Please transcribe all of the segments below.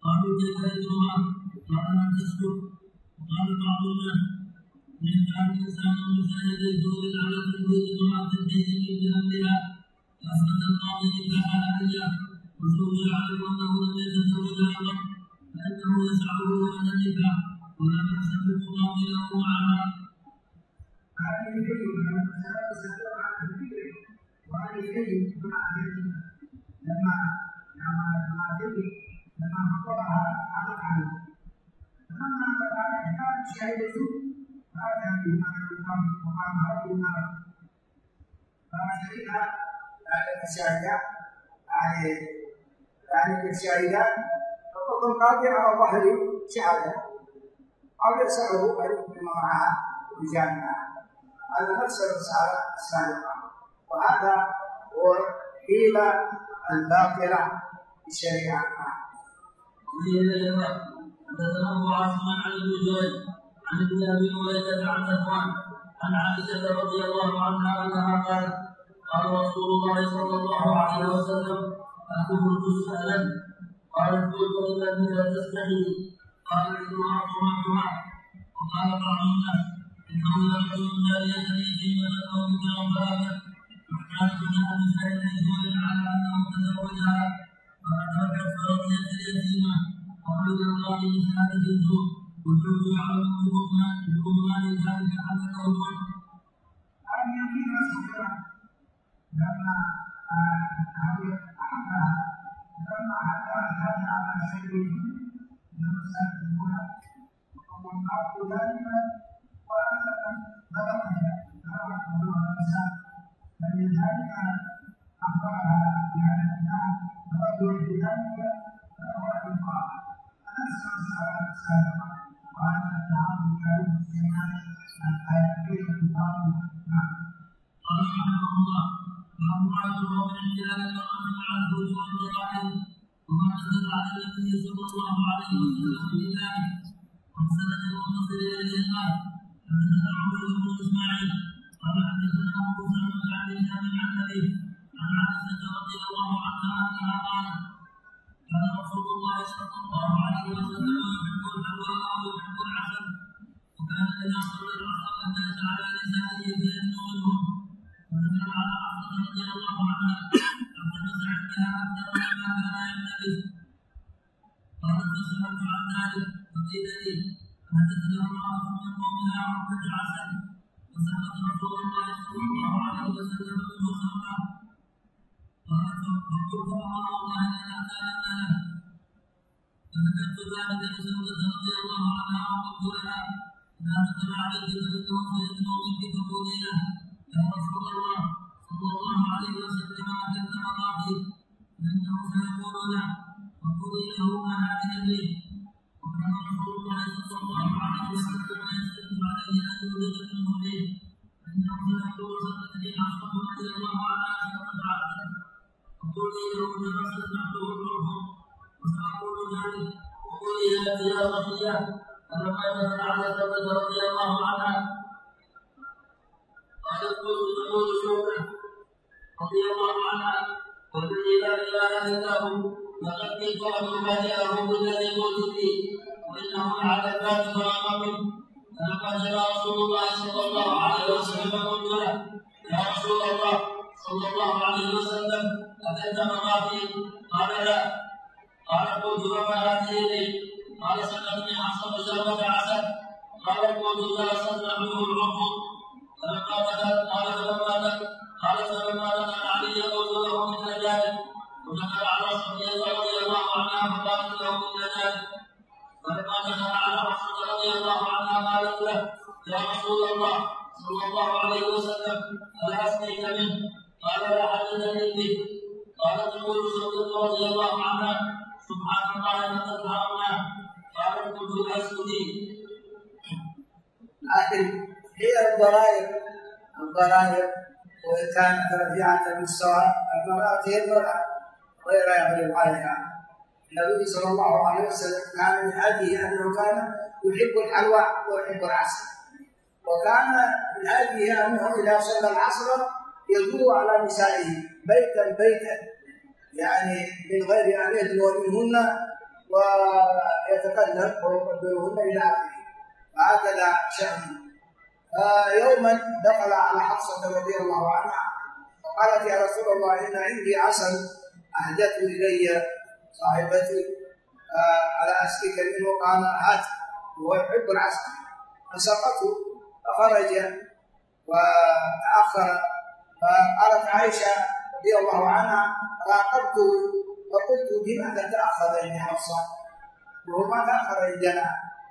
قالوا كيف ذكرها؟ قال لم تسكت. وقال بعض الناس من كان الانسان مساند الزور على تنفيذ امراه الدين بامرها فاثبت القاضي نكاحها اياه وزوج يعلم انه لم يتزوجها قط فانه يسعه هذا النكاح ولا باس بالقضاء له معها. هذه الكلمه المساله تسال عن الفكر وهذه الكلمه مع الكلمه لما خطبها عرض عنه فلما كانت شهادته فاتى بما يقام وقام رب النار فشهدها ذلك الشاهدان ذلك الشاهدان فقد القاضي على ظهر شهاده او يساله ان يكون معها بجانبها. هذا نفس الرساله السابقه وهذا هو حيلة الباطلة في الشريعة. حدثنا ابو عاصم عن ابن جريج عن ابن ابي مليكه عن ذكوان عن عائشه رضي الله عنها انها قالت قال رسول الله صلى الله عليه وسلم اكنت تسالا قالت قلت انك لا تستحي قال انها صمتها. وقال بعض الناس انه يرجو الجاريه يتيمه او ذكرا فابت وكانت منها مسائل الزور على انه تزوجها فادركت فرضيت اليتيمه وعلم الله بشهاده الزور والزوج يعلم ببطلان ذلك على الاول. هذه فيها سكرة لما أحبها لما هذا على سبيل المسألة الأولى وقال ذلك وأنت بلغت الله الإنسان فلذلك أخبرها بهذا الكلام فرضيت بذلك فهو إنقاذ. أنسى الصلاة السابقة وهذا التعامل كريم السماء الحياتية الباطنة. قال رحمه الله باب ما يقول من خلال المرأة مع الزوج والجيران وما نزل على النبي صلى الله عليه وسلم في ذلك. وسند المتصل اليه قال حدثنا عمرو بن اسماعيل قال حدثنا ابو سلمة عن هشام عن ابي عن عائشة رضي الله عنها انها قالت كان رسول الله صلى الله عليه وسلم يحب الحلوى ويحب العسل وكان اذا صلى العصر اجلس على نسائه فيدنو منهم ونزل على حفصة رضي الله عنها فالتمس عندها اكثر مما كان يلتبس. قالت فسألت عن ذلك فقيل لي اتت له امرأة من قومها عقدة عسل فسقط رسول الله صلى الله عليه وسلم منه سقطا. قالت فقلت فأمر الله لنا كان له فذكرت ذلك لزوجة رضي الله عنها وقلت لها إذا دخل عليك فإنه سيدنو منك فقولي له يا رسول الله صلى الله عليه وسلم أكلت مقاتل فإنه سيقول له وقولي له ما هذه لي. وكان رسول الله صلى الله عليه وسلم يشتد عليه أن يولد منه به فإنه سيقول صدقني حفصة رضي الله عنها سقط عسل وقولي له جلست تحته الروح وسأقول ذلك وقولي يا صفية فلما دخل على ثبت رضي الله عنها قالت قلت تقول شوكة رضي الله عنها والذي لا اله الا هو لقد كنت ابادئه بالذي قلت فيه وانه على الباب فرامكم. فلما جاء رسول الله صلى الله عليه وسلم قلت له يا رسول الله صلى الله عليه وسلم اتيت مقاتل؟ قال لا. قال قلت فما هذه لي؟ قال سقتني حصل زوجة عسل. قال قلت لا صدقه الرب. فلما دخل علي قلت له مثل ذلك ودخل على صفية رضي الله عنها فقالت له مثل ذلك. فلما دخل على حفصة رضي الله عنها قالت له يا رسول الله صلى الله عليه وسلم ألا أسقيك منه؟ قال لا حدثني به. قالت تقول صفية رضي الله عنها سبحان الله ما تظهرنا. قالت قلت لا اسكتي. لكن هي الضرائب وإن كانت رفيعة بالسواء المرأة هي المرأة غير يغلب عليها. النبي صلى الله عليه وسلم كان من هذه أنه كان يحب الحلوى ويحب العسل، وكان من هذه أنه إذا صلى العصر يدور على نسائه بيتا يعني من غير أن يدنو منهن ويتكلم ويقبلهن إلى آخره. فهكذا شأنه. يوما دخل على حفصة رضي الله عنها وقالت يا رسول الله إن عندي عسل أهدته إلي صاحبتي على أسقيك منه. قال هات، وهو يحب العسل، فسقته فخرج وتأخر. فقالت عائشة رضي الله عنها راقبته فقلت بماذا تأخر ابن حفصة وهو ما تأخر عندنا؟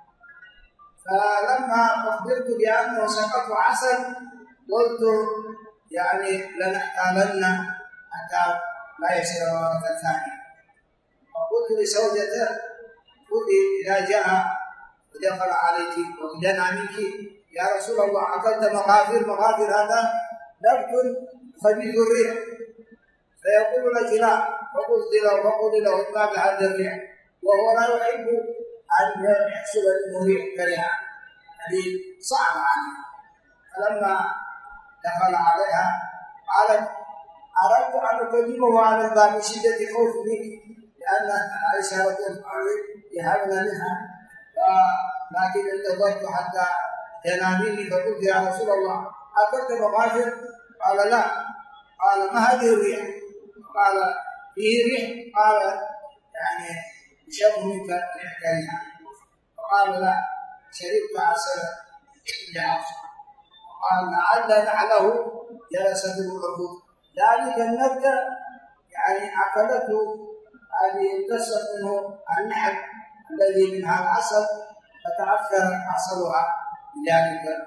فلما أخبرت بأنه سقط عسل قلت يعني لنحتملن حتى لا يصير مرة ثانية. فقلت لزوجته خذي إذا جاء ودخل عليك ودنا منك يا رسول الله أكلت مغافر هذا نبت خبيث الريح، فيقول لك لا. فقلت له ما بهذا الريح وهو لا يحب أن يحصل منه ريح كريهة، هذه صعبة عليه. فلما دخل عليها قالت أردت أن أكلمه على الباب من شدة خوفي منك، لأن عائشة رضي الله عنها يهبنا منها، لكن انتظرت حتى تناميني. فقلت يا رسول الله أكلت مغافر؟ قال لا. قال ما هذه الريح؟ قال فيه ريح. قال يعني يشم منك ريح كريهة. فقال لا، شربت عسل لعصر. قال لعل نحله جلست الأرض، ذلك النبتة يعني أكلته هذه امتصت منه النحل الذي منها العسل فتعفر عسلها بذلك.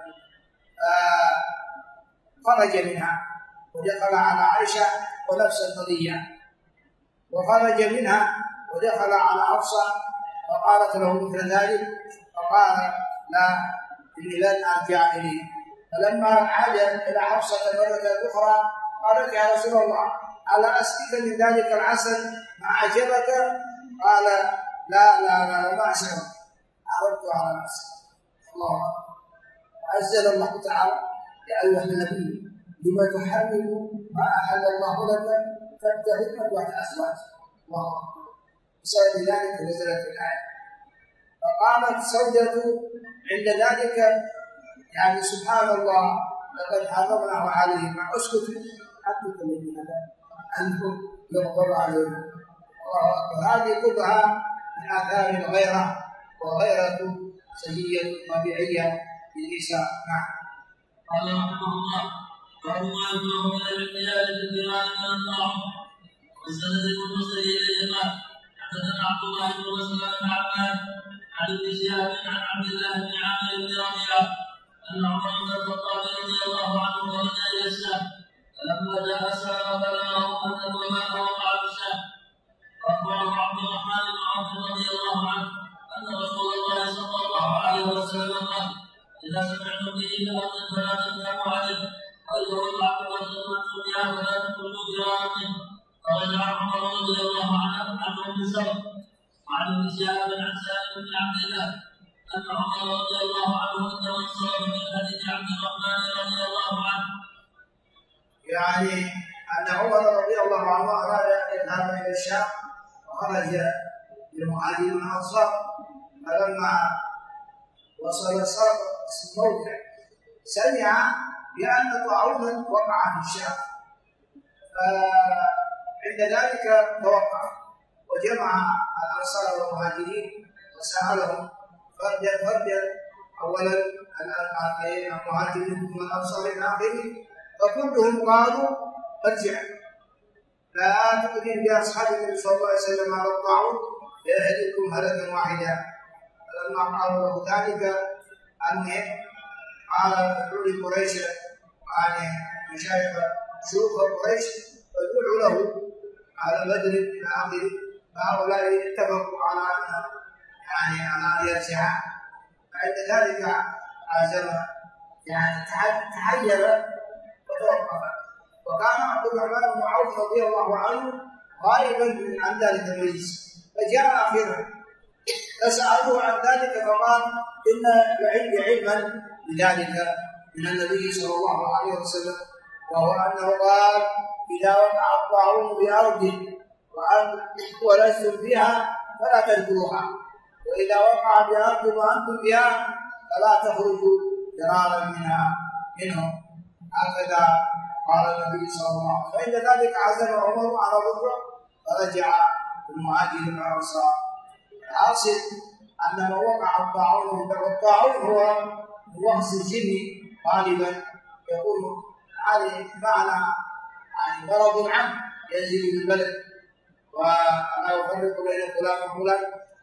خرج منها ودخل على عائشة ونفس القضية، وخرج منها ودخل على حفصة وقالت له مثل ذلك، فقال لا إني لن أرجع إليه. فلما عاد إلى حفصة مرة أخرى قالت يا رسول الله ألا أسقيك من ذلك العسل ما عجبك؟ قال لا ما أشرب، أردت على نفسي. الله أنزل الله تعالى يا أيها النبي لما تحرم ما أحل الله لك تبتغي مرضات أزواجك. الله بسبب ذلك نزلت الآية. فقامت زوجته عند ذلك يعني سبحان الله لقد حرمناه عليهم، اسكت حتى تكلمي هذا أنهم يغضب عليهم. الله أكبر. هذه كلها من آثار الغيرة، وغيرة سجية طبيعية للنساء. نعم. قال رحمه الله باب ما يكره من الرجال في القراءة من الطاعون. والسند المتصل إليهما حدثنا عبد الله بن مسلم بن عباد عن ابن شهاب عن عبد الله بن عامر بن ربيعة أن عمر بن الخطاب رضي الله عنه خرج إلى الشام، فلما جاء الشام بلغه أن الوباء وقع في الشام. أخبره عبد الرحمن بن عوف رضي الله عنه أن رسول الله صلى الله عليه وسلم قال إذا سمعتم به بأرض فلا تذهبوا عليه، وإذا وقع فأنتم بها ولا تدخلوا برارته. فرجع عمر رضي الله عنه بسبب. وعن ابن شهاب عن سالم بن عبد الله أن عمر رضي الله عنه توصل من حديث عبد الرحمن رضي الله عنه، يعني أن عمر رضي الله عنه أراد أن يذهب إلى الشام وخرج بالمهاجرين والأنصار. فلما وصل الموضع سمع بأن طاعونا وقع في الشام، فعند ذلك توقف وجمع الأنصار والمهاجرين وسألهم فردا أولا المهاجرين ثم الأنصار إلى آخره، فكلهم قالوا ارجع لا تؤذن بأصحاب النبي صلى الله عليه وسلم على الطاعون فيهلككم هلكا واحدا. فلما قالوا له ذلك قال ادعوا لقريش يعني مشايخ شيوخ قريش فادعوا له على بدر الى اخره. فهؤلاء اتفقوا على ان يرجع. فعند ذلك عزم يعني تحير وتوقف. وكان عبد الرحمن بن عوف رضي الله عنه غائبا عن ذلك المجلس، فجاء اخيرا فسألوه عن ذلك فقال إن لعندي علما بذلك من النبي صلى الله عليه وسلم، وهو أنه قال إذا وقع الطاعون بأرض ولستم فيها فلا تدخلوها، وإذا وقع بأرض وأنتم فيها فلا تخرجوا فرارا منهم. هكذا قال النبي صلى الله عليه وسلم. فعند ذلك عزم عمر على ضره فرجع المهاجرين والأنصار. الحاصل أن ما وقع الطاعون، والطاعون هو وخز الجن غالبا يكون هذه معنى يعني مرض عام ينزل بالبلد ولا يفرق بين فلان وفلان،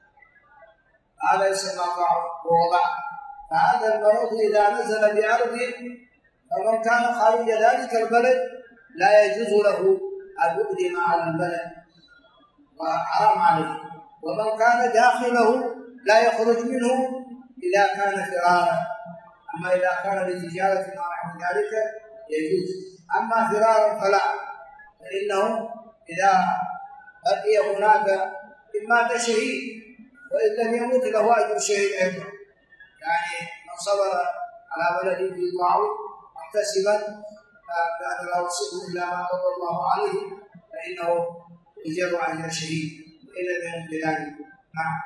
هذا يسمى طاعون ووباء. فهذا المرض إذا نزل بأرض فمن كان خارج ذلك البلد لا يجوز له أن يقدم على البلد وحرام عليه، ومن كان داخله لا يخرج منه إذا كان فرارا. أما إذا كان لتجارة أو نحو ذلك يجوز، أما فرارا فلا، فإنه إذا بقي هناك إن مات شهيد وإن لم يمت له أجر شهيد أيضا. يعني من صبر على بلد في طاعون محتسبا بأن لا يصيبه إلا ما قضى الله عليه فإنه يجر أجر شهيد وإن لم يمت ذلك. نعم.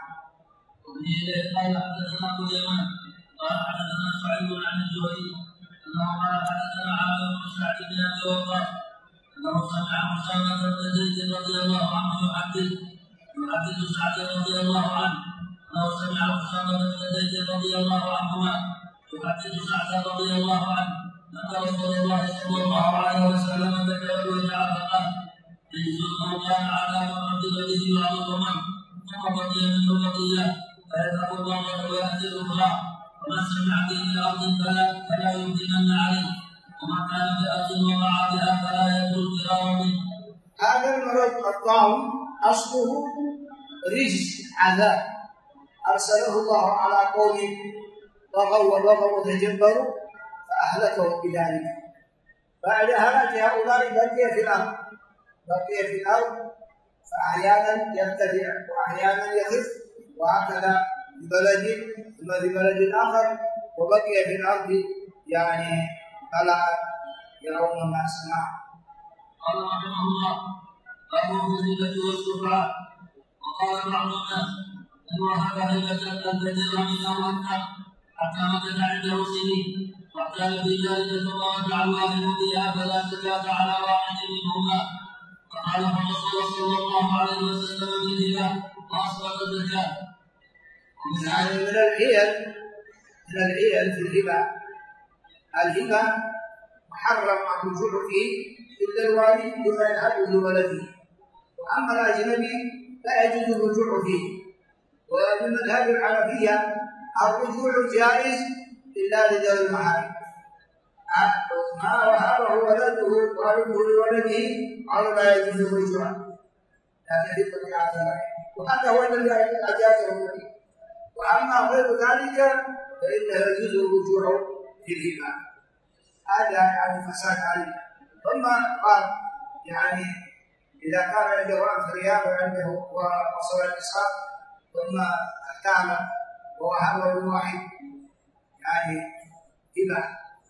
قال حدثنا ابو اليمان قال حدثنا سعيد عن الزهري انه قال حدثنا عامر بن سعد بن ابي وقاص انه سمع اسامه بن زيد رضي الله عنه يحدث سعد رضي الله عنه انه سمع اسامه بن زيد رضي الله عنهما يحدث سعد رضي الله عنه ان رسول الله صلى الله عليه وسلم ذكر الوجع فقال يجوز من كان على مرض به بعض الامم ثم بقي منه بقيه فيذهب الضرة ويأتي الأخرى، ومن سمع به أرض فلا يمكنن عليه، ومن كان بأرض وقع بها فلا يدخل فرارا منه. هذا المرض الطاعون أصله رجس عذاب أرسله الله على قوم طغوا وتجبروا فأهلكهم بذلك. بعد هلاك هؤلاء بقي في الأرض فأحيانا يرتفع وأحيانا يخف، وهكذا ببلد ثم ببلد آخر، وبقي في الأرض يعني فلا يرون الناس. قال رحمه الله باب الهبة والشفعاء. وقال بعض الناس ان وهب هبة الكثير منه أكثر حتى مكث عنده سنين واحتال في ذلك ثم رجع الواهب فيها فلا زكاة على واحد منهما. فقال الرسول صلى الله عليه وسلم بالهبة وأسقط الزكاة. يعني من الحيل في الهبة محرم الرجوع فيه إلا الوالد بما يلحقه لولده، وأما الأجنبي لا يجوز الرجوع فيه. ومن مذهب الحنفية الرجوع جائز إلا لذوي المحارم. ما وهبه والده لولده قالوا لا يجوز الرجوع، هذا في طبيعة الله، وهذا هو الذي أجازه النبي. وأما غير ذلك فإنه يجوز الرجوع في الهبة. هذا يعني فساد عليه. ثم قال يعني إذا كان عنده أنف رياض وعنده وصل الإسقاط ثم احتال ووهبه الواحد يعني هبة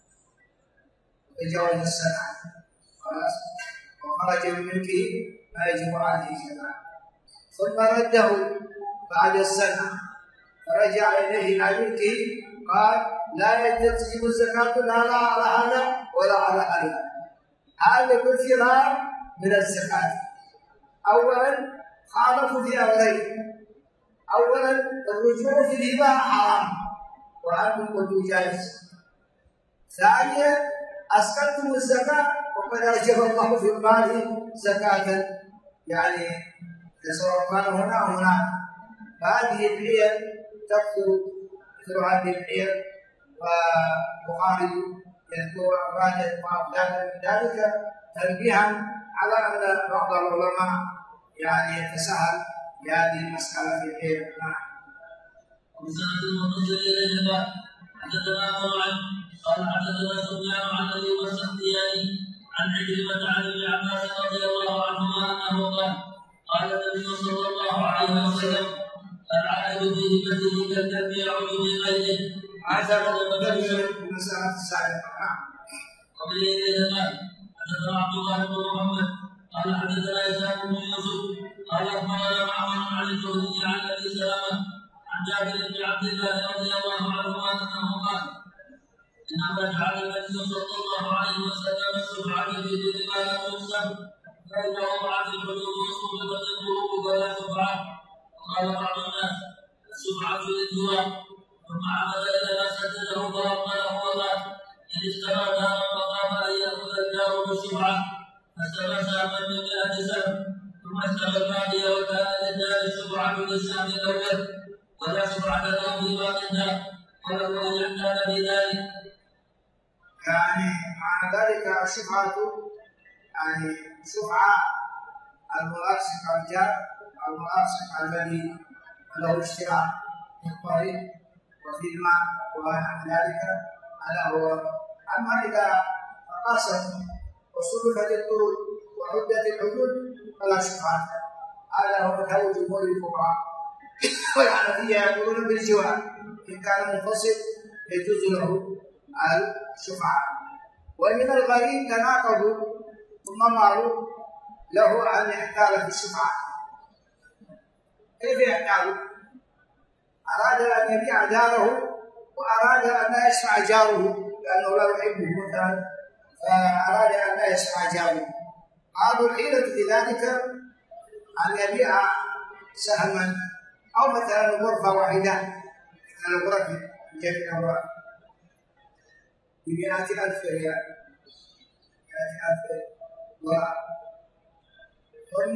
تجاوز السنة خلاص وخرج من ملكه ما يجب عليه زكاة، ثم رده بعد السنة فرجع إليه إلى ملكه قال لا تجب الزكاة لا على هذا ولا على هذا. هذا كل فرار من الزكاة. أولا خالفوا في أمرين: أولا الرجوع في الهبة حرام وأنتم قلتوا جائز. ثانيا أسقطتم الزكاة وقد أوجب الله في المال زكاة، يعني يسوى المال هنا وهناك. فهذه الحيل تكثر مثل هذه الحيل، وبخاري يذكر أفرادا وأبدالا من ذلك تنبيها على أن بعض العلماء يعني يتساهل بهذه المسألة في الحيل. وسند المتصل إليه حدثنا طبعا قال حدثنا سفيان عن ابي السختياني عن عكرمة عن ابن عباس رضي الله عنهما انه قال النبي صلى الله عليه وسلم العائد في هبته كالكلب يعود في غيره. هذا هو المسألة السابقة. وبه قال حدثنا عبد الله بن محمد قال حدثنا اسحاق بن يوسف قال اخبرنا معمر عن الزهري عن ابي سلمة عن جابر بن عبد الله رضي الله عنهما انه قال انما جعل النبي صلى الله عليه وسلم الشفعة في كل ما لا يقسم فانه مع في الحدود وصولة القلوب فلا شفعة. وقال بعض الناس الشفعة للجوع ثم عمد الى ما سدده فوقله ومات ان اشترى دارا فقام ان ياخذ الدار بالشفعة فاشترى سهما من 100 سهم ثم اشترى الباقي وكان للدار شفعة للسهم الاول ولا شفعة له في باقي الدار وله ان يحتال بذلك. يعني معنى ذلك الشفعة يعني شفعة الملاصق الجار الملاصق الذي له اشتراك في الطريق وفي الماء ونحو ذلك هذا هو. أما إذا قاست وصرفت الطرق وعدت الحدود فلا شفعة. هذا هو مذهب جمهور الفقهاء والحنفية يقولون بالجوار إن كان منفصل يجوز له الشفعة. ومن الغريب تناقضوا ثم ماروا له أن يحتال في الشفعة. كيف يحتال؟ أراد أن يبيع داره وأراد أن لا يشفع جاره لأنه لا يحبه مثلا فأراد أن لا يشفع جاره. قالوا الحيلة في ذلك أن يبيع سهما أو مثلا غرفة واحدة من الغرف جميع الغرف ب100,000 ريال 100,000 دولار. ثم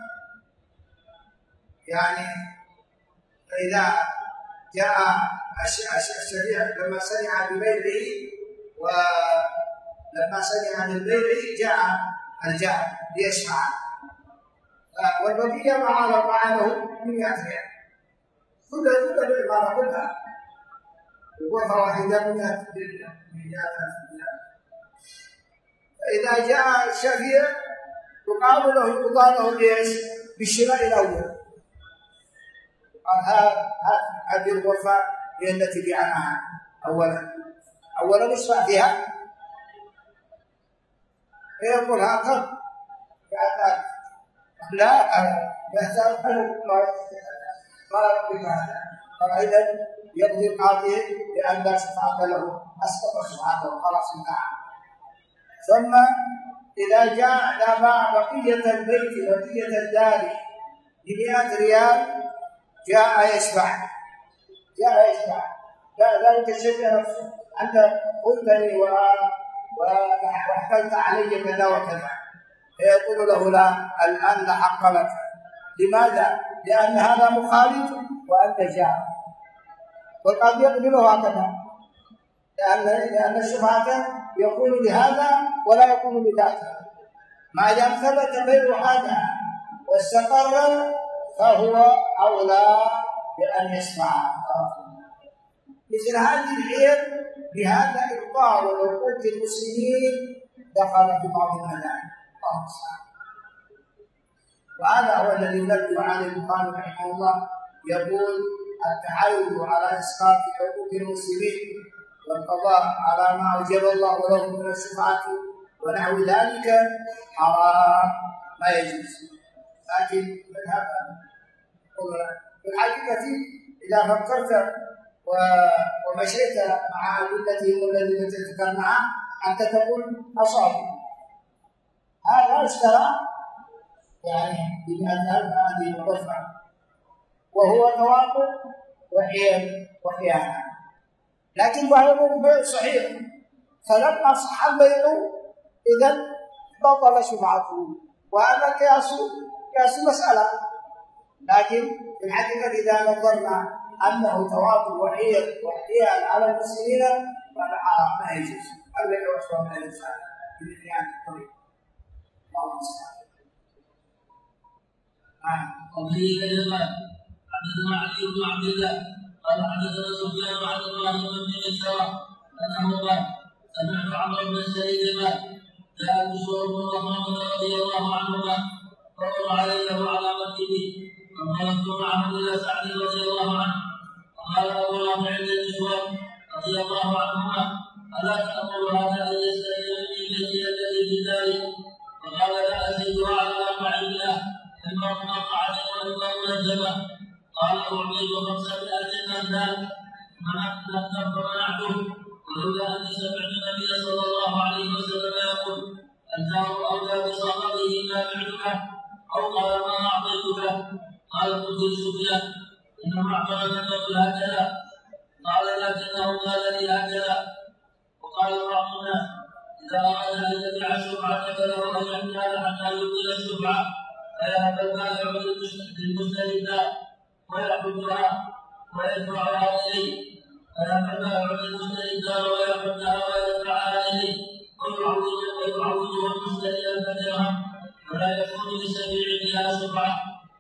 يعني فإذا جاء الشريع لما سمع ببيعه ولما سمع عن البيع جاء الجار ليشفع والبقية معه 100 ريال كل العبارة كلها غرفة واحدة 100,000 ريال. فإذا جاء الشفيع يقال له ليش؟ بالشراء الأول. قال هذه الغرفة هي التي بعناها أولا اشفع فيها فيقول هكذا لا يحتاج قال بهذا فإذا يقضي القاضي لأن لا شفعة له أسقط شفعته خلاص انتهى. ثم إذا جاء باع بقية البيت بقية الدار ب100 ريال جاء يشفع ذلك الشيء نفسه أنت قلتني واحتلت علي كذا وكذا فيقول له لا الآن لا حق لك. لماذا؟ لأن هذا مخالف وأنت جار والقاضي يقبله هكذا لأن الشفعة يكون لهذا ولا يكون لذاته. ما دام ثبت بيع هذا واستقر فهو أولى بأن يشفع. مثل هذه الحيل بهذا إبطال عقود المسلمين دخل في بعض المذاهب. وهذا هو الذي ينبه عليه البخاري رحمه الله يقول التحايل على إسقاط حقوق المسلمين والقضاء على ما أوجب الله له من الشفعة ونحو ذلك حرام ما يجوز. لكن في الحقيقة إذا فكرت ومشيت مع أدلتهم الذين ذكرناها أنت تقول أصاب هذا اشترى يعني ب100,000 هذه الغرفة وهو توافق وخيانة لكن ظاهره بيع صحيح فلما صح البيع إذا بطل شفعته وهذا قياس مسألة. لكن في الحقيقة إذا نظرنا أنه توافق واحتيال على المسلمين فهذا حرام ما يجوز. البيع وشراء من الإنسان بالخيانة الطريق. الله المستعان. وفي كلمة حدثنا علي بن عبد الله قال حدثنا سفيان عن ابراهيم بن مسعود انه قال سمعت عمرو بن الشريف قال جاء بشر بن رحمه رضي الله عنهما فقر عليه وعلى مسجده فانطلقت معه الى سعد رضي الله عنه وقال ابو رافع للنسوان رضي الله عنهما الا تامر هذا ان يستلم مني بيتي الذي في داري فقال لا ازيدها على 400 المرء مقعدا والمرء منجبا قال أعطيه 500 الأمثال فمنعته، ولولا أني سمعت النبي صلى الله عليه وسلم يقول: الجار أولى بصاحبه ما بعتك، أو قال: ما أعطيتك. قال: قلت لسفيان: إن معقلا لم يقل هكذا. قال: لكنه قال لي هكذا. وقال بعض الناس: إذا أراد أن يبيع الشفعة فله أن يحمل حتى يبطل الشفعة، فيهب البائع للمشتري الدار ويحدها ويدفعها إليه، فيهب البائع للمشتري الدار ويحدها ويدفعها إليه، ويعوضه المشتري ألف درهم، ولا يكون للسبيع فيها شفعة.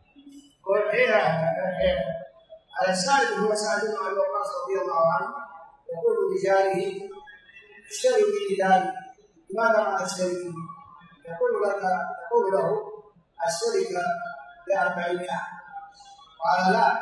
على سعد هو سعد بن ابي وقاص رضي الله عنه يقول لجاره: اشتري مني داري، لماذا ما تشتري مني؟ يقول له: اشترك ب400. قال: لا،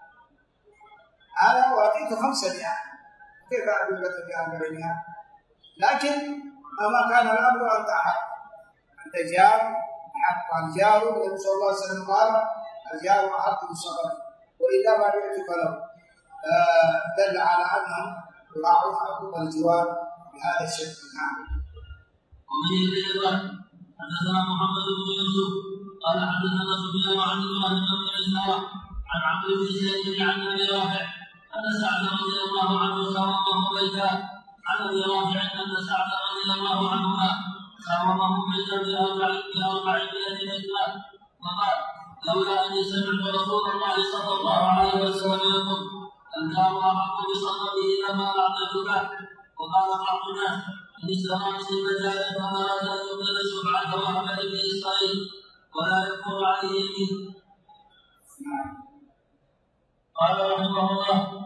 انا اعطيك 500، كيف اعطيك ب400؟ لكن ما كان الامر انت احق، انت جار حق الجار. النبي صلى الله عليه وسلم قال: الجار احق بالصبر، وإذا ما بعتك له. دل على أنهم يراعون حقوق الجوار بهذا الشكل. ومن أيضا حدثنا محمد بن يوسف قال: حدثنا سفيان عن إبراهيم بن إسحاق عن عمرو بن زيد عن أبي رافع أن سعد رضي الله عنه ساومه بيتا، عن أبي رافع أن سعد رضي الله عنهما ساومه بيتا ب400 مثله، وقال: لولا أني سمعت رسول الله صلى الله عليه وسلم يقول: الجار أحق بصحبه لما أعطيتك. وقال بعض الناس: إن اشترى مسلم جارا فأراد أن يبطل الشفعة وأحمد بن إسرائيل ولا يكون عليه يمين. قال رحمه الله: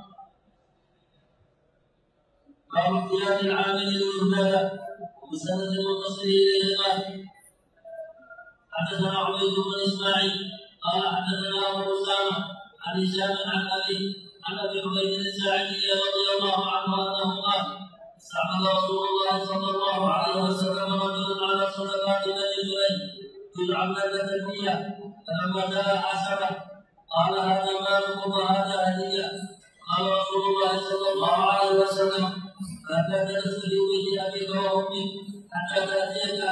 باب اختيار العامل للمهتدى وسند المتصل إليه. حدثنا عبيد بن إسماعيل قال: حدثنا أبو أسامة عن هشام عن أبي حميد الساعدي رضي الله عنه أنه قال: استعمل رسول الله صلى الله عليه وسلم رجلا على صدقات بني سليم يجعل التلبية، فلما جاء حسبه قال: هذا مالكم وهذا هدية. قال رسول الله صلى الله عليه وسلم: فلا جلست في بيت أبيك وأمك حتى تأتيك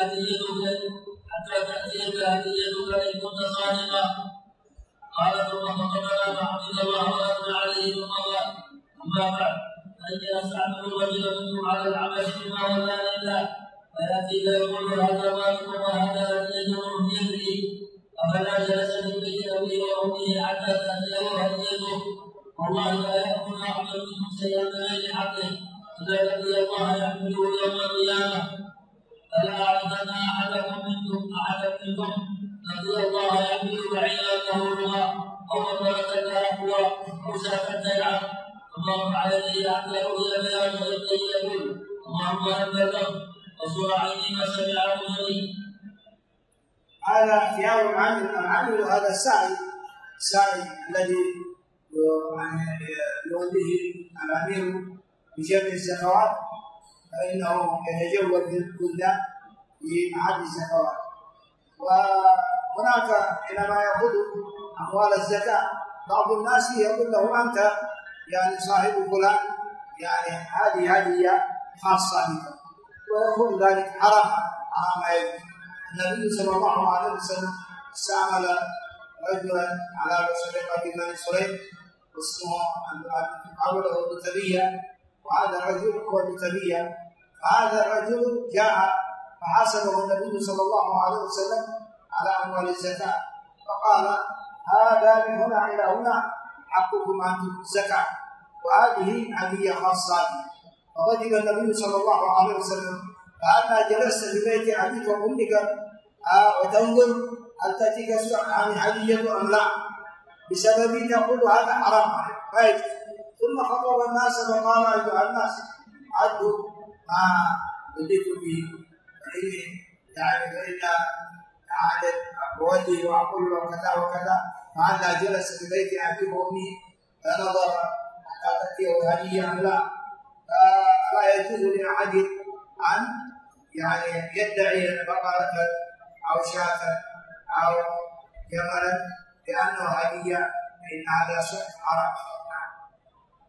هديتك إن كنت صادقا. قال: ثم خطبنا فحمد الله وأثنى عليه ثم قال: أما بعد، فإني أستعمل الرجل منكم على العمل بما ولا لله، فيأتي فيقول: هذا مالكم وهذا هديته من يده، أفلا جلس في بيت أبيه وأمه حتى تأتيه هديته؟ والله لا يأكل أحد منكم شيئا بغير حقه إذا لقي الله يحمله يوم القيامة. فلا أعرفن أحدا منكم لقي الله يحمل بعيره رغى أو مرة كأقوى أو سافة يلعب اللهم على يديه حتى يؤذي بيان يديه يقول: اللهم أنت له وصور عيني ما سمعه مني. هذا اختيار العامل، هذا السعي الذي يوليه الأمير بجمع الزكوات، فإنه يتجول في البلدان لمحل الزكوات. وهناك حينما يأخذ أموال الزكاة بعض الناس يقول له: أنت يعني صاحب فلان، يعني هذه هدية خاصة بك، ويكون ذلك حرام أيضا. النبي صلى الله عليه وسلم استعمل رجلا على صدقة بني سليم اسمه قالوا له بتبية، وهذا الرجل هو بتبية. فهذا الرجل جاء فحاسبه النبي صلى الله عليه وسلم على أموال الزكاة، فقال: هذا من هنا إلى هنا حقكم أنتم الزكاة، وهذه هدية خاصة بي. فغضب النبي صلى الله عليه وسلم: فأنا جلست في بيت أبيك وأمك وتنظر هل تأتيك هدية أم لا، بسبب تقول هذا حرام عليك. ثم خطب الناس فقال: أيها الناس، عدوا ما بديت به، فإن أعدل وجهي وأقول له كذا وكذا، فعلا جلس في بيت أبيه وأمه فنظر حتى تأتيه هدية أم لا. فلا يجوز لأحد أن يدعي بقرة أو شاة أو جملا لأنه هدية، فإن هذا حرام.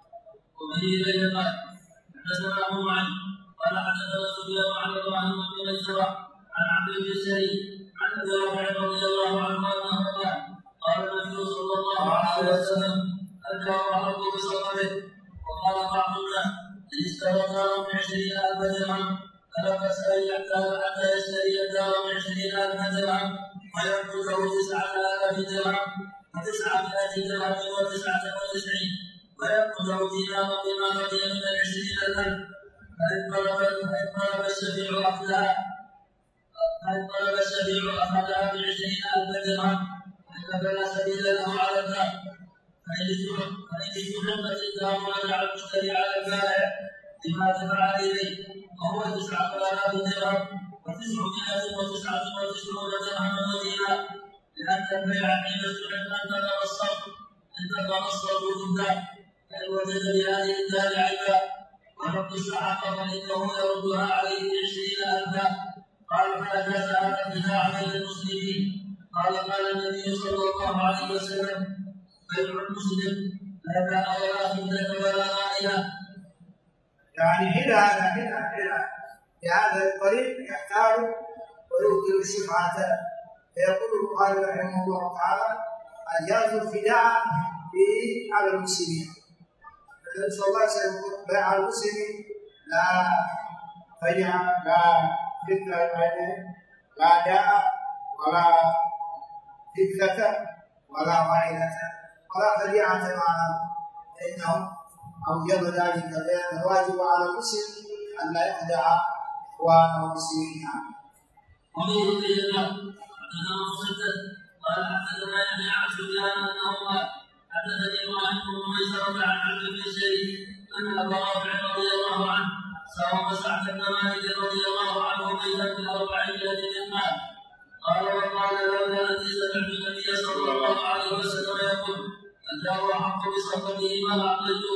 وبه اليه قال حدثنا ابو معن قال حدثنا سفيان عن ابراهيم بن ميسره عن عبد بن الشريف عن ابي رافع رضي الله عنه انه قال النبي صلى الله عليه وسلم الجار احق بصبره. وقال بعض الناس ان اشترى دارا ب20,000 درهم فلم يسأل حتى يشتري الدار ب20,000 درهم ويملكه 9,000 درهم و900 درهم و99 ويأخذه دينارا بما بقي من 20,000 فإن طلب الشفيع أخذها ب20,000 درهم فلا سبيل له على الباب. فإن استحبت الدار ورجع المشتري على البائع بما دفع إليه وهو 9,000 درهم و999 درهم ودينار لأن البيع حين استحب أن تقر الصرف ضده فإن وجد بهذه الدار عيبا ولم تستحق فإنه يردها عليه ب20,000. قال فأجاز هذا النزاع بين المسلمين. قال النبي صلى الله عليه وسلم بيع المسلم لا باع ولا خدة ولا غائلة. يعني هنا في هذا الطريق يحتاج ويوكل الشفعة. فيقول البخاري رحمه الله تعالى أجاز الخداع على المسلمين. النبي صلى الله عليه وسلم يقول بيع المسلمين لا خدع لا فتنة لا داء ولا فتنة ولا غائلة ولا خديعة معهم فإنهم أوجب ذلك لأن الواجب على المسلم أن لا يخدع إخوانه المسلمين. ومن ذلك حدثنا مسدد قال حدثنا يحيى عن سفيان انه قال حدثني ابراهيم بن ميسره عن عبد بن الشريف ان ابا رافع رضي الله عنه ساوم سعد بن مالك رضي الله عنه بيتا ب 400 دينار. قال وقال لولا اني سمعت النبي صلى الله عليه وسلم يقول الجار احق بصحبته ما اعطيته.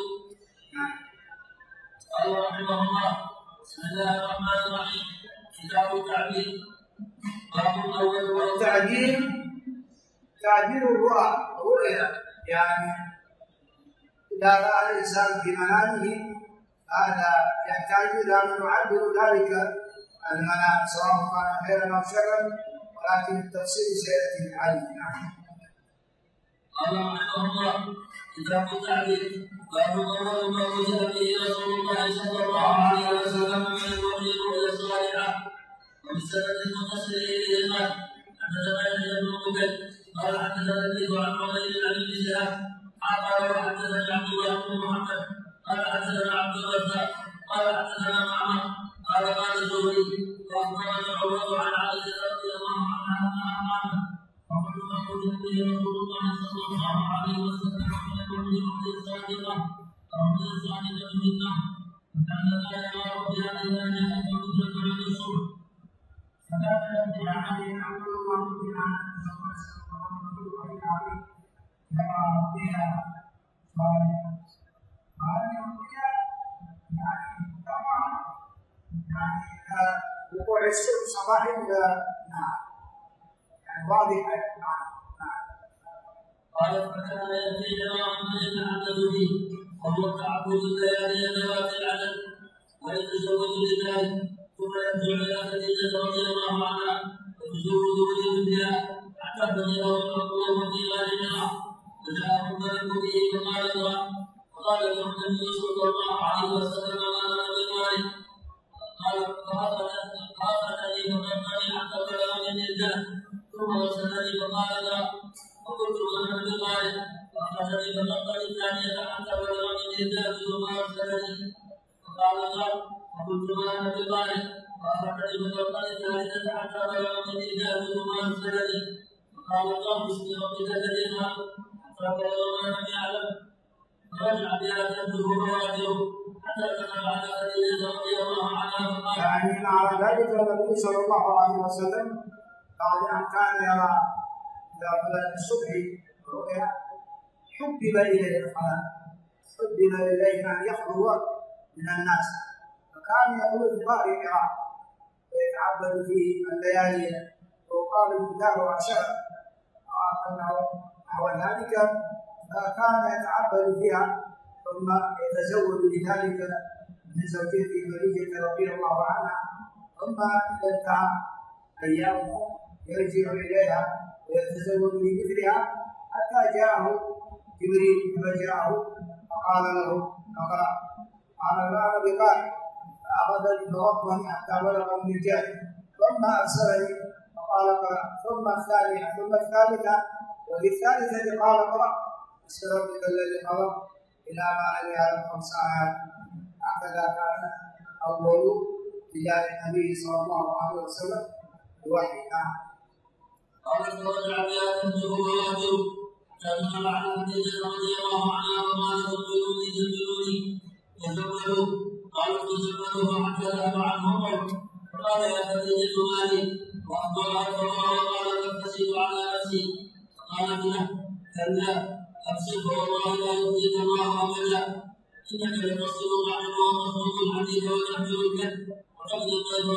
قال رحمه الله بسم الله الرحمن الرحيم كتاب التعبير. باب الاول والتعبير تعبير الرؤيا يعني إذا رأى الإنسان في منامه هذا يحتاج إلى أن يعبر ذلك المنام سواء كان خيرا أو شرا ولكن التفصيل سيأتي عليه. قال رحمه الله كتاب التعبير. باب الاول ما وجد به رسول الله صلى الله عليه وسلم من الرؤيا الصالحه. وبسبب المتصل اليه قال حدثنا يحيى بن بكير قال حدثنا الذي عن عمير عن ابن شهاب قال وحدثني عبد الله بن محمد قال حدثنا عبد الرزاق قال حدثنا معمر قال قال الزهري واخبرنا عروه عن عائشه رضي الله عنها انها قالت وقد وجد به رسول الله صلى الله عليه وسلم من الرؤيا الصادقه الرؤيا الصادقه في النوم فكان لا يرى بها الا ان يكون عند الصبح. فلا يأتي عليه أمر الله بها كما بها صالحا. هذه الرؤيا يعني طبعا يعني وقوع الشمس صباح إلى نهار يعني واضحة. قال فكان يأتي جماعة من يتعدد فيه وهو تعبد الليالي ذوات العدد ويتزوج لذلك ثم يرجع الى خديجه رضي الله عنها وتزوج بها حتى بلغه المطلوب في غالبها فجاءه الملك به فقال له النبي صلى الله عليه وسلم ما انا بمالك. قال فاخذني فقدني حتى بلغ من الجهل ثم وصلني فقال لا فقلت ما انا بمالك فاخذني فقدني الثانيه حتى بلغ من الجهل ثم وصلني فقال لا فقلت ما انا بمالك فاخذني فقدني الثالثه حتى بلغ من الجهل ثم وصلني فقال الله باسم ربك الذي خلق حتى بلغ ما لم يعلم فرجع بها تبدو فواجهه حتى كتب على خديجه رضي الله عنها فقال يعني مع ذلك النبي صلى الله عليه وسلم بعد أن كان يرى إذا طلع الصبح رؤيا حبب إليه الصلاة حبب إليه أن يخلو من الناس فكان يقول الباري قراء ويتعبد فيه الليالي وقال الكتاب عشاء نحو ذلك فكان يتعبد فيها ثم يتزوج لذلك من زوجته خديجة رضي الله عنها، ثم إذا انتهى أيامه يرجع إليها ويتزوج بمثلها حتى جاءه جبريل فجاءه فقال له اقرأ، قال ما أنا بقارئ، فأخذني فوقفني حتى بلغ النجاة ثم أرسلني فقال اقرأ، ثم الثانية ثم الثالثة، وفي الثالثة قال اقرأ باسم ربك الذي خلق إلى ما عليها الخمس آيات. هكذا كان أول بداية النبي صلى الله عليه وسلم بوحي. قال فرجع بها تنجب ويهجر فجمع عن خديجة رضي الله عنها وقالت ادخلوني تدخلوني تزوجوا، قالت تزوجوا حتى ذهب عنه عمر فقال يا خديجة مالي، وأخبرها الفقراء وقال تغتسل على نفسي، فقالت له كلا أبصر والله لا يؤذيك الله أبدا، إنك لتصل الرحم وتصدق الحديث وتحمل الكذب وتقضي الضيف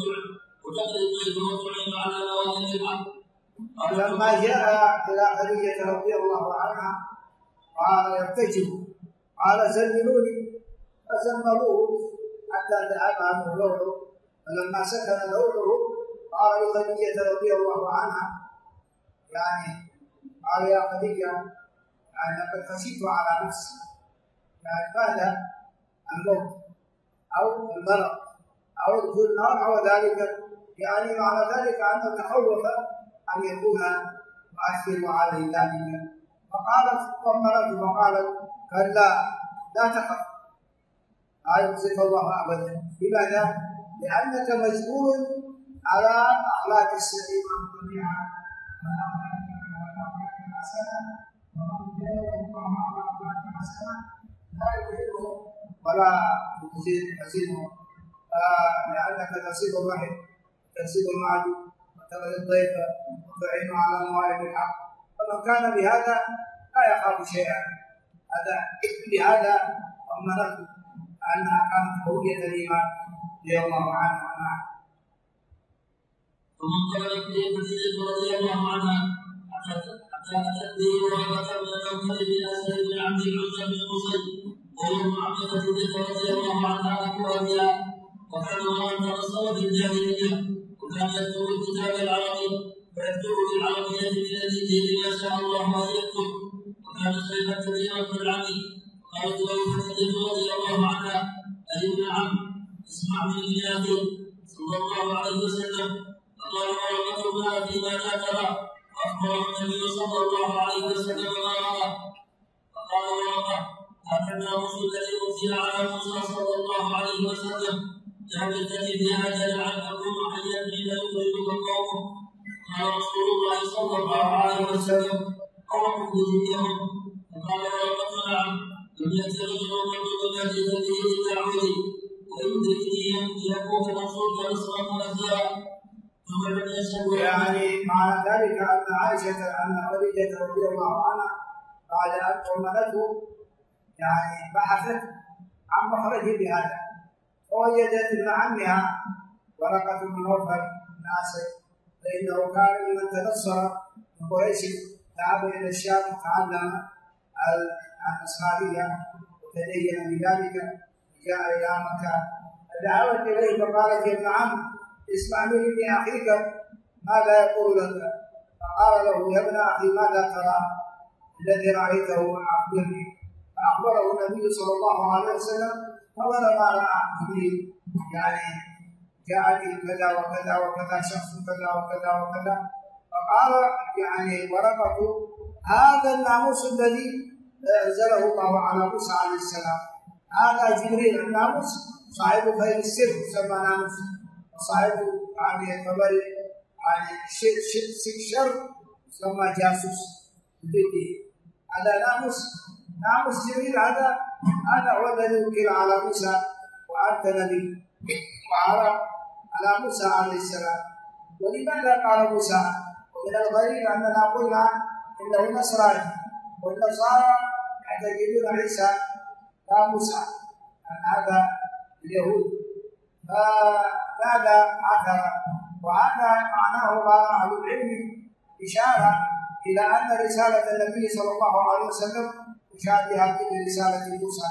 وتعين على نواهي الحق. لما جاء إلى خديجة رضي الله عنها قال يرتجف، قال زملوني، فزملوه حتى ذهب عنه لوعه، فلما سكن لوعه قال لخديجة رضي الله عنها يعني قال يا خديجة يعني لقد خشيت على نفسي، يعني ماذا؟ الموت أو المرض أو النار أو ذلك، يعني معنى ذلك أنه تخوف أن يكون مؤثر عليه ذلك. فقالت طمنته وقالت كلا لا تخف لا يخزيك الله أبدا. لماذا؟ لأنك مجبور على أخلاق السليمة جميعا لا يكرهه ولا يحزنه، لأنك تصيب الرحم وتصيب المعدو وتغذي الضيف وتعين على موائد الحق، فمن كان بهذا لا يخاف شيئا. هذا بهذا طمنته أنها كانت قوية الإيمان رضي الله عنها. ثم انطلقت به خديجة رضي الله عنها حتى أتت به ورقة بن نوفل بن أسد بن عبد العزى بن قصي وهو عم خديجة رضي الله عنها أخواتها، وكان امرأ تنصر في الجاهلية، وكان يكتب الكتاب العربي ويكتب بالعربية بلديه ما شاء الله أن يكتب، وكان شيخا كثيرا في العمل. قالت له خديجة رضي الله عنها أي ابن عم اسمع مني يا أخي صلى الله عليه وسلم. فقال ورقة ما فيما لا ترى، وأخبره النبي صلى الله عليه وسلم ما رأى. فقال ورقة هذا الناموس الذي أنزل على موسى صلى الله عليه وسلم لا بالتي بها جل عن أكون حيا حين يخرجك قومه. قال رسول الله صلى الله عليه وسلم أو مخرجيهم. فقال ورقة نعم، لم يأت رجل منذ ما جئت به إلا عودي، ويدركني يكون رسولك نصرا مؤثرا. يعني مع ذلك أن عائشة أن خديجة رضي الله عنها بعد أن طمنته يعني بحثت عن مخرج بهذا، فوجدت ابن عمها ورقة بن نوفل بن أسد، فإنه كان ممن تنصر من قريش، ذهب إلى الشام وتعلم النصرانية وتدين بذلك، جاء إلى مكة فدعوت إليه فقالت يا ابن عم اسمع مني أخيك ماذا يقول لك. فقال له يا ابن أخي ماذا ترى الذي رأيته أخبرني. فأخبره النبي صلى الله عليه وسلم فقال ما رأى جبريل، يعني جاءني كذا وكذا وكذا شخص كذا وكذا وكذا. فقال يعني ورقة هذا الناموس الذي أنزله الله على موسى عليه السلام، هذا جبريل الناموس صاحب خير السر يسمى ناموس، وصاحب يعني خبر يعني شر يسمى جاسوس بيته. هذا ناموس جبريل، هذا هو الذي وكل على موسى وأنت نبي على موسى عليه السلام. ولماذا قال موسى؟ ومن الغريب أننا قلنا إنه نصراني والنصارى يعتقدون عيسى لا موسى، أن هذا اليهود. فماذا عثر؟ وهذا معناه قال أهل العلم إشارة إلى أن رسالة النبي صلى الله عليه وسلم مشابهة لرسالة موسى،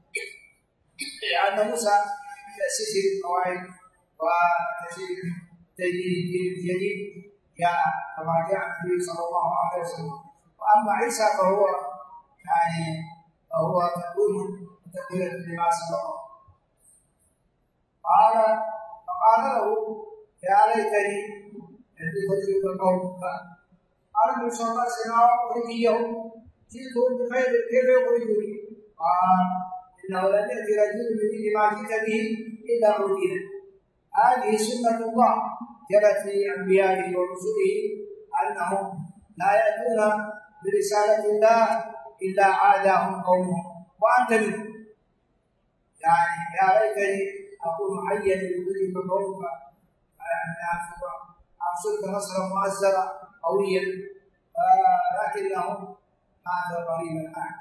لأن موسى تأسيس القواعد وتأسيس تجديد الدين الجديد جاء كما جاء النبي صلى الله عليه وسلم. وأما عيسى فهو تكوين لما سبقه. فقال له يا ليتني أدرك قومك. قال النبي صلى الله عليه وسلم أخرجيهم جئتهم بخير كيف يخرجوني؟ قال إنه لن يأتي رجل بمثل ما جئت به إلا أوتيه. هذه سنة الله جرت في أنبيائه ورسله أنهم لا يأتون برسالة الله إلا عاداهم قومهم وأنت منهم. يعني يا ليتني أكون حيا لأدرك قومك، أنصرك نصرا مؤزرا قويا، لكنهم ماتوا قريبا معه.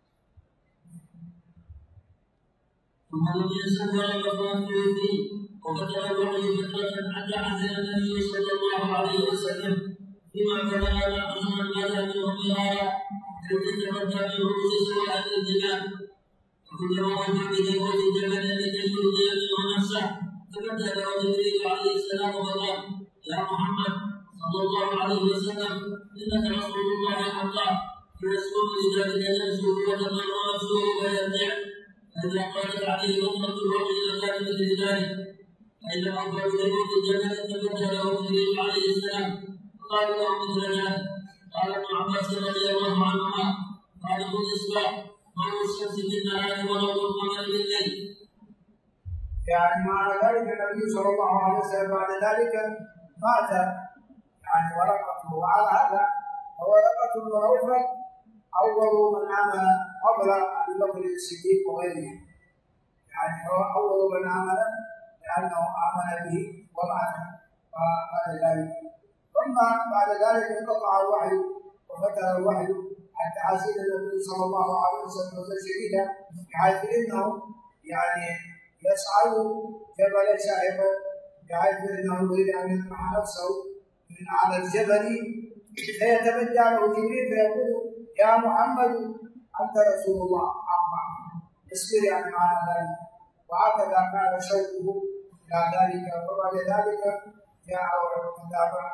ثم لم يزل يقرأ فيه وفتح الوحي فترة حتى حزن النبي صلى الله عليه وسلم فيما كان يعلم ماذا منهم الآية التي تبدأ من رؤوس سواء الجبال. وكلما وقع بذكرة الجبل التي يرضي منه نفسه تبدأ له جبريل عليه السلام وقال يا محمد صلى الله عليه وسلم إنك رسول الله حقا، فيسكن لذلك نفسه وتمر نفسه ويرجع. فإذا قالت عليه نظرة الوحي إلى ذلك لذلك، فإذا أقبل بموت الجبل تبدأ له جبريل عليه السلام فقال له مثل ذلك. قال ابن عباس رضي الله عنهما قال ابن الإصباح ضوء الشمس في النهار وضوء القمر بالليل. يعني معنى ذلك النبي صلى الله عليه وسلم بعد ذلك مات ورقته. وعلى هذا ورقة بن نوفل أول من آمن قبل أبي بكر الصديق وغيره، يعني هو أول من آمن لأنه آمن به ومات بعد ذلك. ثم بعد ذلك انقطع الوحي وفتر الوحي حتى حزن النبي صلى الله عليه وسلم شديدا، بحيث انه يصعد جبل شاهقا، بحيث انه يريد ان يطرح نفسه من على الجبل فيتبدى له جبريل فيقول يا محمد انت رسول الله حقا اصبر يعني معنى ذلك. وهكذا كان شوقه الى ذلك. وبعد ذلك جاء وكتاب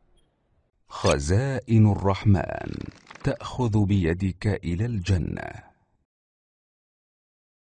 خزائن الرحمن تأخذ بيدك إلى الجنة.